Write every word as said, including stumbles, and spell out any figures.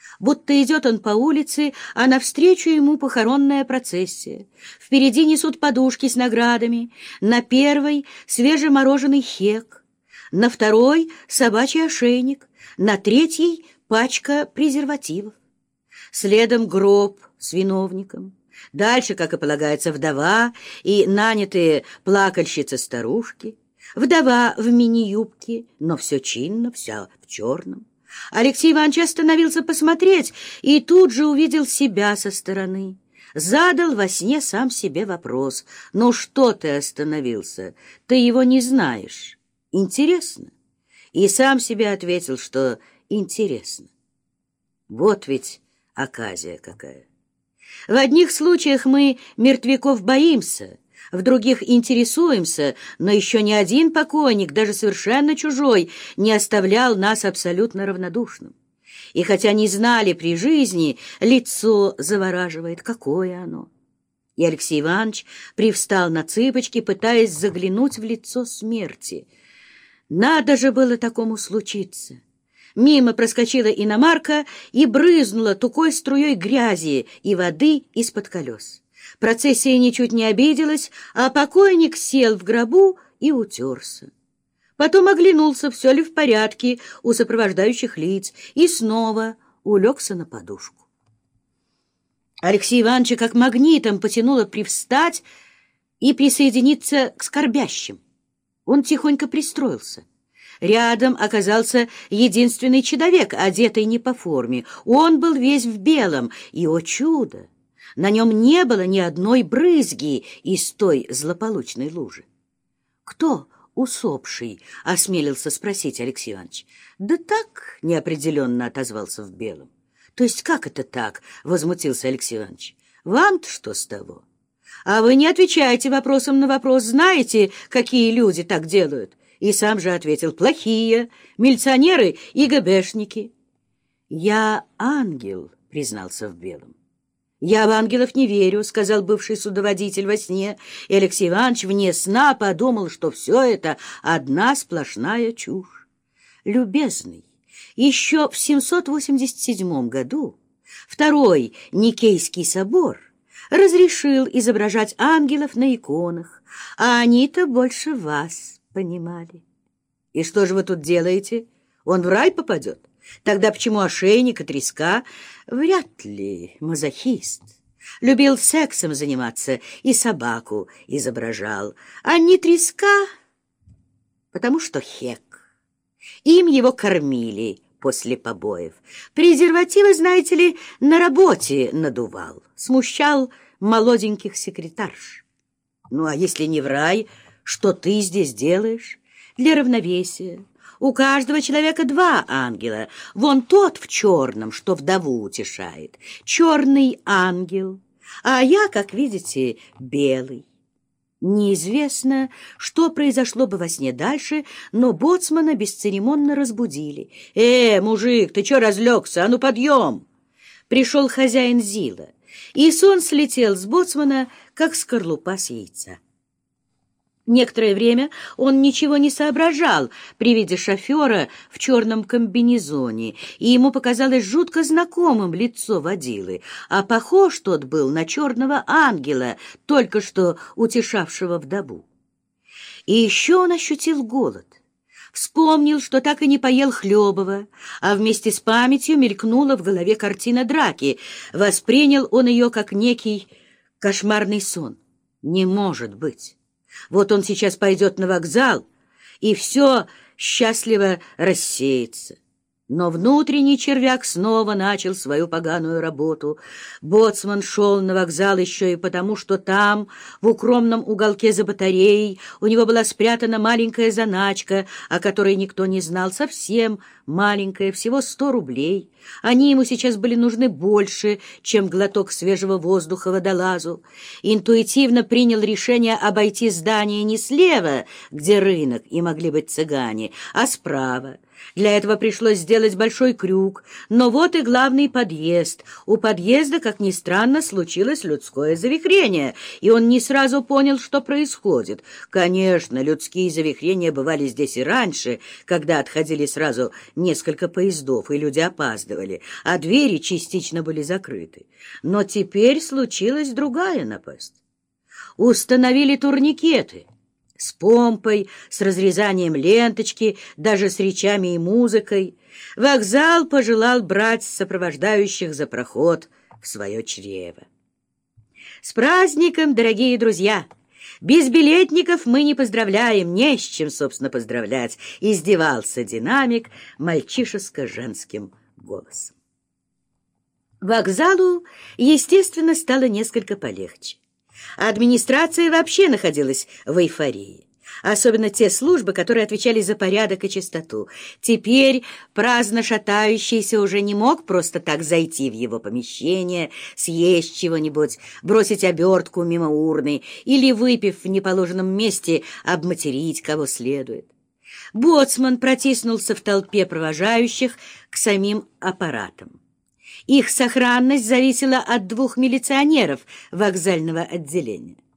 Будто идет он по улице, а навстречу ему похоронная процессия. Впереди несут подушки с наградами, на первой свежемороженый хек, на второй собачий ошейник, на третьей пачка презервативов. Следом гроб с виновником. Дальше, как и полагается, вдова и нанятые плакальщицы-старушки. Вдова в мини-юбке, но все чинно, вся в черном. Алексей Иванович остановился посмотреть и тут же увидел себя со стороны. Задал во сне сам себе вопрос: «Ну что ты остановился? Ты его не знаешь. Интересно?» И сам себе ответил, что интересно. Вот ведь оказия какая. В одних случаях мы мертвяков боимся, в других интересуемся, но еще ни один покойник, даже совершенно чужой, не оставлял нас абсолютно равнодушным. И хотя не знали при жизни, лицо завораживает. Какое оно! И Алексей Иванович привстал на цыпочки, пытаясь заглянуть в лицо смерти. Надо же было такому случиться. Мимо проскочила иномарка и брызнула тукой струей грязи и воды из-под колес. Процессия ничуть не обиделась, а покойник сел в гробу и утерся. Потом оглянулся, все ли в порядке у сопровождающих лиц, и снова улегся на подушку. Алексея Ивановича как магнитом потянуло привстать и присоединиться к скорбящим. Он тихонько пристроился. Рядом оказался единственный человек, одетый не по форме. Он был весь в белом, и, о чудо, на нем не было ни одной брызги из той злополучной лужи. «Кто усопший?» — осмелился спросить Алексей Иванович. «Да так», — неопределенно отозвался в белом. «То есть как это так?» — возмутился Алексей Иванович. «Вам-то что с того? А вы не отвечаете вопросом на вопрос. Знаете, какие люди так делают?» И сам же ответил: «Плохие, милиционеры и ГБшники». «Я ангел», — признался в белом. «Я в ангелов не верю», — сказал бывший судоводитель во сне, и Алексей Иванович вне сна подумал, что все это одна сплошная чушь. «Любезный, еще в семьсот восемьдесят седьмом году Второй Никейский собор разрешил изображать ангелов на иконах, а они-то больше вас понимали». «И что же вы тут делаете? Он в рай попадет? Тогда почему ошейник и треска?» «Вряд ли мазохист. Любил сексом заниматься и собаку изображал. А не треска, потому что хек. Им его кормили после побоев. Презервативы, знаете ли, на работе надувал. Смущал молоденьких секретарш. Ну, а если не в рай, что ты здесь делаешь? Для равновесия. У каждого человека два ангела. Вон тот в черном, что вдову утешает. Черный ангел. А я, как видите, белый. Неизвестно, что произошло бы во сне дальше, но боцмана бесцеремонно разбудили. «Э, мужик, ты чё разлегся? А ну, подъем!» Пришел хозяин Зила, и сон слетел с боцмана, как скорлупа с яйца. Некоторое время он ничего не соображал при виде шофера в черном комбинезоне, и ему показалось жутко знакомым лицо водилы, а похож тот был на черного ангела, только что утешавшего вдову. И еще он ощутил голод. Вспомнил, что так и не поел Хлебова, а вместе с памятью мелькнула в голове картина драки. Воспринял он ее как некий кошмарный сон. Не может быть. Вот он сейчас пойдет на вокзал, и все счастливо рассеется. Но внутренний червяк снова начал свою поганую работу. Боцман шел на вокзал еще и потому, что там, в укромном уголке за батареей, у него была спрятана маленькая заначка, о которой никто не знал, совсем маленькая, всего сто рублей. Они ему сейчас были нужны больше, чем глоток свежего воздуха водолазу. Интуитивно принял решение обойти здание не слева, где рынок и могли быть цыгане, а справа. Для этого пришлось сделать большой крюк, но вот и главный подъезд. У подъезда, как ни странно, случилось людское завихрение, и он не сразу понял, что происходит. Конечно, людские завихрения бывали здесь и раньше, когда отходили сразу несколько поездов, и люди опаздывали. опаздывали, а двери частично были закрыты. Но теперь случилась другая напасть. Установили турникеты с помпой, с разрезанием ленточки, даже с речами и музыкой. Вокзал пожелал брать сопровождающих за проход в свое чрево. С праздником, дорогие друзья! Без билетников мы не поздравляем, не с чем, собственно, поздравлять, издевался динамик мальчишеско-женским голосом. Вокзалу, естественно, стало несколько полегче. Администрация вообще находилась в эйфории. Особенно те службы, которые отвечали за порядок и чистоту. Теперь праздно шатающийся уже не мог просто так зайти в его помещение, съесть чего-нибудь, бросить обертку мимо урны или, выпив в неположенном месте, обматерить кого следует. Боцман протиснулся в толпе провожающих к самим аппаратам. Их сохранность зависела от двух милиционеров вокзального отделения.